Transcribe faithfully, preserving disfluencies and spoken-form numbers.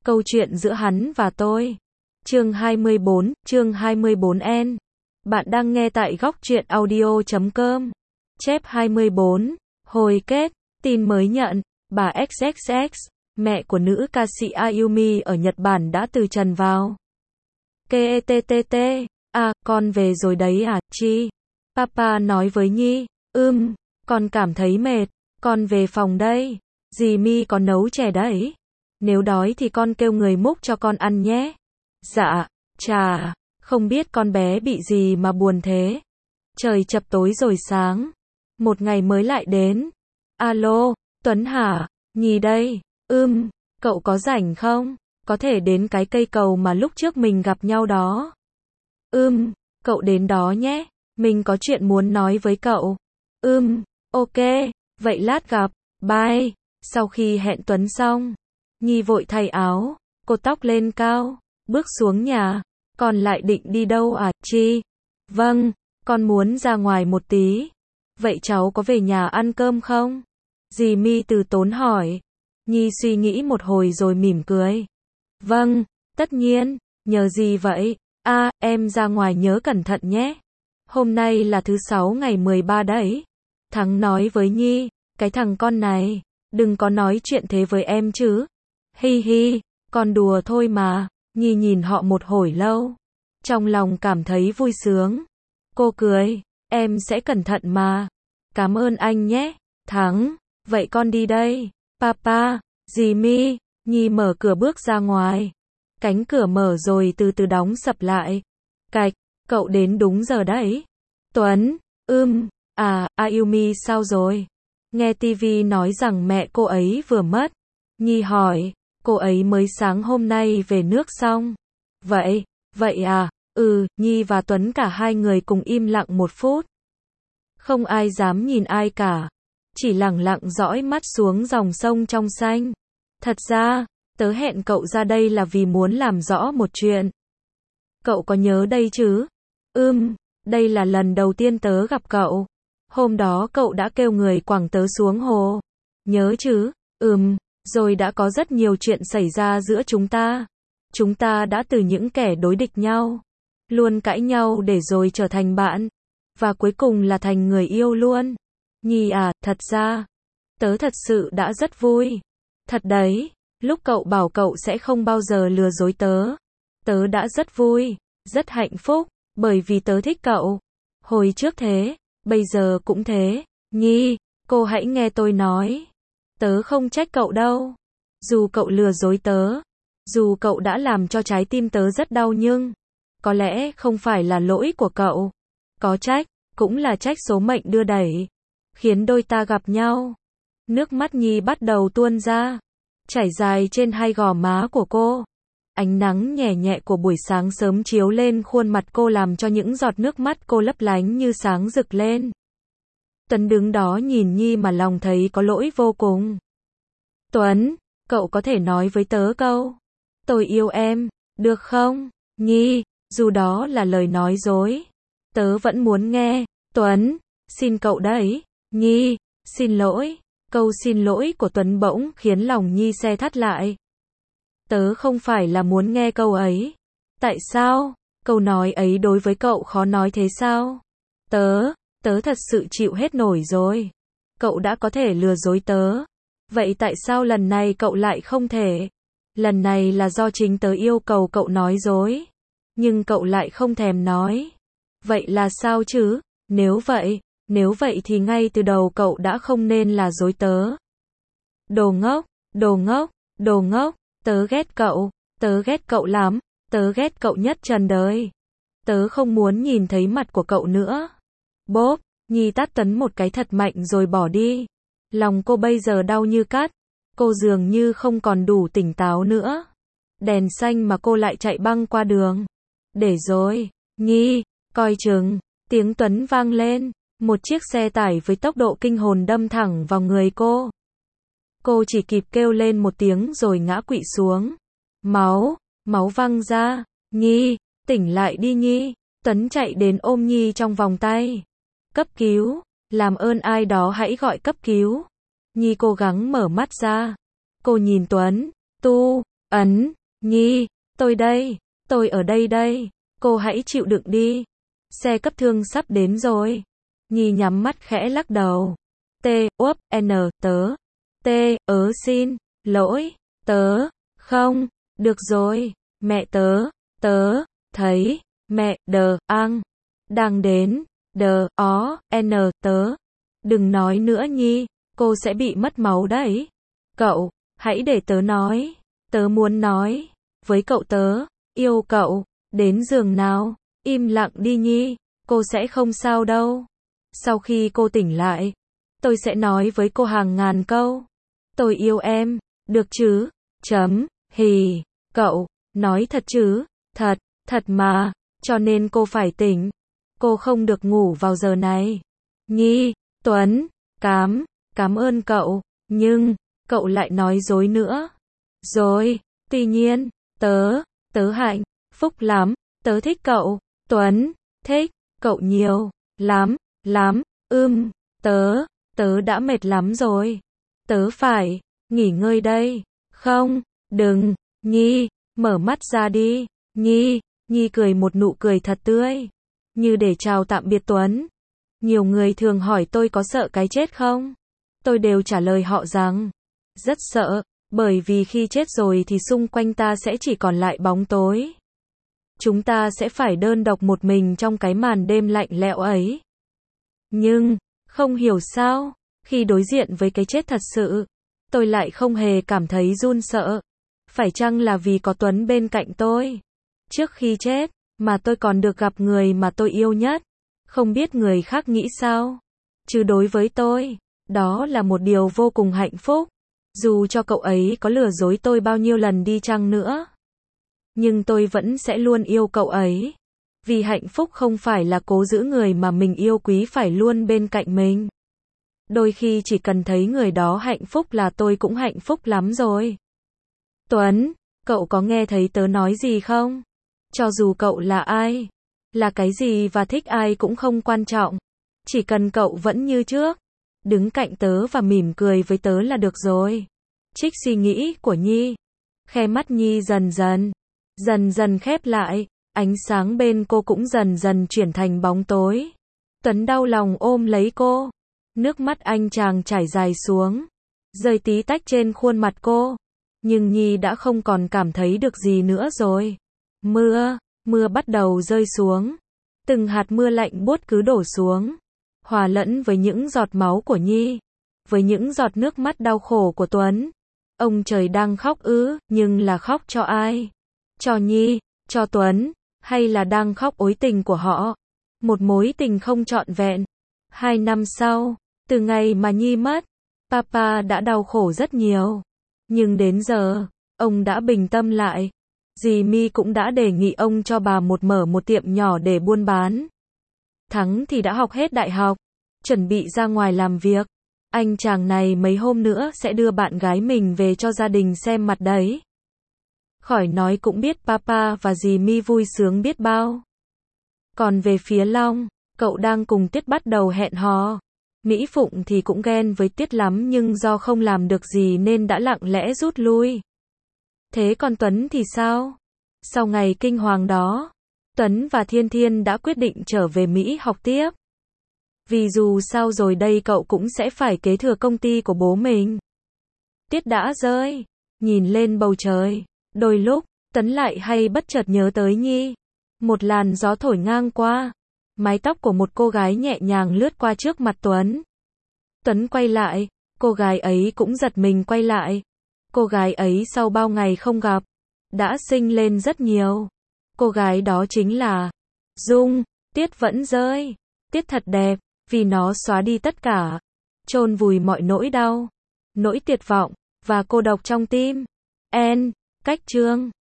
Câu chuyện giữa hắn và tôi. Chương hai mươi bốn, chương hai mươi bốn N. Bạn đang nghe tại góc truyện audio chấm com. Chép hai mươi bốn. Hồi kết, tin mới nhận, bà ích ích ích, mẹ của nữ ca sĩ Ayumi ở Nhật Bản đã từ trần vào. Ketttt, à, con về rồi đấy à, Chi? Papa nói với Nhi, ưm, con cảm thấy mệt, con về phòng đây. Dì Mi có nấu chè đấy. Nếu đói thì con kêu người múc cho con ăn nhé. Dạ, chà, không biết con bé bị gì mà buồn thế. Trời chập tối rồi sáng. Một ngày mới lại đến. Alo, Tuấn hả? Nhi đây. Ưm, cậu có rảnh không? Có thể đến cái cây cầu mà lúc trước mình gặp nhau đó. Ưm, cậu đến đó nhé. Mình có chuyện muốn nói với cậu. Ưm, ok, vậy lát gặp. Bye. Sau khi hẹn Tuấn xong, Nhi vội thay áo, cột tóc lên cao, bước xuống nhà. Con lại định đi đâu à, Chi? Vâng, con muốn ra ngoài một tí. Vậy cháu có về nhà ăn cơm không? Dì Mi từ tốn hỏi. Nhi suy nghĩ một hồi rồi mỉm cười. Vâng, tất nhiên, nhờ gì vậy? À, em ra ngoài nhớ cẩn thận nhé. Hôm nay là thứ sáu ngày mười ba đấy. Thắng nói với Nhi, cái thằng con này, đừng có nói chuyện thế với em chứ. Hi hi, con đùa thôi mà. Nhi nhìn họ một hồi lâu, trong lòng cảm thấy vui sướng. Cô cười, em sẽ cẩn thận mà. Cảm ơn anh nhé, Thắng. Vậy con đi đây. Papa, dì Mi. Nhi mở cửa bước ra ngoài. Cánh cửa mở rồi từ từ đóng sập lại. Cạch, cậu đến đúng giờ đấy. Tuấn, ưm, à, Ayumi sao rồi? Nghe tivi nói rằng mẹ cô ấy vừa mất. Nhi hỏi, cô ấy mới sáng hôm nay về nước xong. Vậy, vậy à, ừ, Nhi và Tuấn cả hai người cùng im lặng một phút. Không ai dám nhìn ai cả. Chỉ lặng lặng dõi mắt xuống dòng sông trong xanh. Thật ra, tớ hẹn cậu ra đây là vì muốn làm rõ một chuyện. Cậu có nhớ đây chứ? Ừm, đây là lần đầu tiên tớ gặp cậu. Hôm đó cậu đã kêu người quẳng tớ xuống hồ. Nhớ chứ? Ừm, rồi đã có rất nhiều chuyện xảy ra giữa chúng ta. Chúng ta đã từ những kẻ đối địch nhau, luôn cãi nhau để rồi trở thành bạn. Và cuối cùng là thành người yêu luôn. Nhi à, thật ra, tớ thật sự đã rất vui. Thật đấy, lúc cậu bảo cậu sẽ không bao giờ lừa dối tớ. Tớ đã rất vui, rất hạnh phúc, bởi vì tớ thích cậu. Hồi trước thế, bây giờ cũng thế. Nhi, cô hãy nghe tôi nói. Tớ không trách cậu đâu. Dù cậu lừa dối tớ, dù cậu đã làm cho trái tim tớ rất đau nhưng, có lẽ không phải là lỗi của cậu. Có trách, cũng là trách số mệnh đưa đẩy, khiến đôi ta gặp nhau. Nước mắt Nhi bắt đầu tuôn ra, chảy dài trên hai gò má của cô. Ánh nắng nhẹ nhẹ của buổi sáng sớm chiếu lên khuôn mặt cô làm cho những giọt nước mắt cô lấp lánh như sáng rực lên. Tuấn đứng đó nhìn Nhi mà lòng thấy có lỗi vô cùng. Tuấn, cậu có thể nói với tớ câu, tôi yêu em, được không? Nhi, dù đó là lời nói dối, tớ vẫn muốn nghe. Tuấn, xin cậu đấy. Nhi, xin lỗi. Câu xin lỗi của Tuấn bỗng khiến lòng Nhi se thắt lại. Tớ không phải là muốn nghe câu ấy. Tại sao? Câu nói ấy đối với cậu khó nói thế sao? Tớ, tớ thật sự chịu hết nổi rồi. Cậu đã có thể lừa dối tớ. Vậy tại sao lần này cậu lại không thể? Lần này là do chính tớ yêu cầu cậu nói dối. Nhưng cậu lại không thèm nói. Vậy là sao chứ? Nếu vậy, nếu vậy thì ngay từ đầu cậu đã không nên là dối tớ. Đồ ngốc, đồ ngốc, đồ ngốc, tớ ghét cậu, tớ ghét cậu lắm, tớ ghét cậu nhất trần đời. Tớ không muốn nhìn thấy mặt của cậu nữa. Bốp, Nhi tát Tuấn một cái thật mạnh rồi bỏ đi. Lòng cô bây giờ đau như cắt. Cô dường như không còn đủ tỉnh táo nữa. Đèn xanh mà cô lại chạy băng qua đường. Để rồi, Nhi, coi chừng. Tiếng Tuấn vang lên. Một chiếc xe tải với tốc độ kinh hồn đâm thẳng vào người cô. Cô chỉ kịp kêu lên một tiếng rồi ngã quỵ xuống. Máu, máu văng ra. Nhi, tỉnh lại đi Nhi. Tuấn chạy đến ôm Nhi trong vòng tay. Cấp cứu, làm ơn ai đó hãy gọi cấp cứu. Nhi cố gắng mở mắt ra. Cô nhìn Tuấn, tu, Ấn, Nhi, tôi đây, tôi ở đây đây, cô hãy chịu đựng đi. Xe cấp thương sắp đến rồi. Nhi nhắm mắt khẽ lắc đầu. T, úp, N, tớ. T, ớ xin, lỗi, tớ, không, được rồi, mẹ tớ, tớ, thấy, mẹ, đờ, ang, đang đến, đờ, ó, N, tớ. Đừng nói nữa Nhi, cô sẽ bị mất máu đấy. Cậu, hãy để tớ nói. Tớ muốn nói với cậu tớ, yêu cậu, đến giường nào, im lặng đi Nhi, cô sẽ không sao đâu. Sau khi cô tỉnh lại, tôi sẽ nói với cô hàng ngàn câu. Tôi yêu em, được chứ? Chấm, hì, cậu, nói thật chứ? Thật, thật mà, cho nên cô phải tỉnh. Cô không được ngủ vào giờ này. Nhi, Tuấn, cám, cảm ơn cậu, nhưng, cậu lại nói dối nữa. Rồi, tuy nhiên, tớ, tớ hạnh phúc lắm, tớ thích cậu, Tuấn, thích, cậu nhiều, lắm, lắm, ưm, tớ, tớ đã mệt lắm rồi. Tớ phải, nghỉ ngơi đây. Không, đừng, Nhi, mở mắt ra đi. Nhi, Nhi cười một nụ cười thật tươi, như để chào tạm biệt Tuấn. Nhiều người thường hỏi tôi có sợ cái chết không? Tôi đều trả lời họ rằng, rất sợ, bởi vì khi chết rồi thì xung quanh ta sẽ chỉ còn lại bóng tối. Chúng ta sẽ phải đơn độc một mình trong cái màn đêm lạnh lẽo ấy. Nhưng, không hiểu sao, khi đối diện với cái chết thật sự, tôi lại không hề cảm thấy run sợ. Phải chăng là vì có Tuấn bên cạnh tôi? Trước khi chết, mà tôi còn được gặp người mà tôi yêu nhất. Không biết người khác nghĩ sao? Chứ đối với tôi, đó là một điều vô cùng hạnh phúc. Dù cho cậu ấy có lừa dối tôi bao nhiêu lần đi chăng nữa, nhưng tôi vẫn sẽ luôn yêu cậu ấy. Vì hạnh phúc không phải là cố giữ người mà mình yêu quý phải luôn bên cạnh mình. Đôi khi chỉ cần thấy người đó hạnh phúc là tôi cũng hạnh phúc lắm rồi. Tuấn, cậu có nghe thấy tớ nói gì không? Cho dù cậu là ai, là cái gì và thích ai cũng không quan trọng. Chỉ cần cậu vẫn như trước, đứng cạnh tớ và mỉm cười với tớ là được rồi. Trích suy nghĩ của Nhi. Khe mắt Nhi dần dần, dần dần khép lại, ánh sáng bên cô cũng dần dần chuyển thành bóng tối. Tuấn đau lòng ôm lấy cô. Nước mắt anh chàng chảy dài xuống, rơi tí tách trên khuôn mặt cô. Nhưng Nhi đã không còn cảm thấy được gì nữa rồi. Mưa, mưa bắt đầu rơi xuống. Từng hạt mưa lạnh buốt cứ đổ xuống, hòa lẫn với những giọt máu của Nhi, với những giọt nước mắt đau khổ của Tuấn. Ông trời đang khóc ư, nhưng là khóc cho ai? Cho Nhi, cho Tuấn, hay là đang khóc ối tình của họ? Một mối tình không trọn vẹn. Hai năm sau, từ ngày mà Nhi mất, Papa đã đau khổ rất nhiều. Nhưng đến giờ, ông đã bình tâm lại. Dì My cũng đã đề nghị ông cho bà một mở một tiệm nhỏ để buôn bán. Thắng thì đã học hết đại học, chuẩn bị ra ngoài làm việc. Anh chàng này mấy hôm nữa sẽ đưa bạn gái mình về cho gia đình xem mặt đấy. Khỏi nói cũng biết Papa và dì My vui sướng biết bao. Còn về phía Long, cậu đang cùng Tiết bắt đầu hẹn hò. Mỹ Phụng thì cũng ghen với Tiết lắm nhưng do không làm được gì nên đã lặng lẽ rút lui. Thế còn Tuấn thì sao? Sau ngày kinh hoàng đó, Tuấn và Thiên Thiên đã quyết định trở về Mỹ học tiếp. Vì dù sao rồi đây cậu cũng sẽ phải kế thừa công ty của bố mình. Tiết đã rơi, nhìn lên bầu trời. Đôi lúc, Tuấn lại hay bất chợt nhớ tới Nhi. Một làn gió thổi ngang qua. Mái tóc của một cô gái nhẹ nhàng lướt qua trước mặt Tuấn. Tuấn quay lại, cô gái ấy cũng giật mình quay lại. Cô gái ấy sau bao ngày không gặp, đã xinh lên rất nhiều. Cô gái đó chính là Dung. Tiết vẫn rơi. Tiết thật đẹp, vì nó xóa đi tất cả, chôn vùi mọi nỗi đau, nỗi tuyệt vọng, và cô độc trong tim. En, cách chương.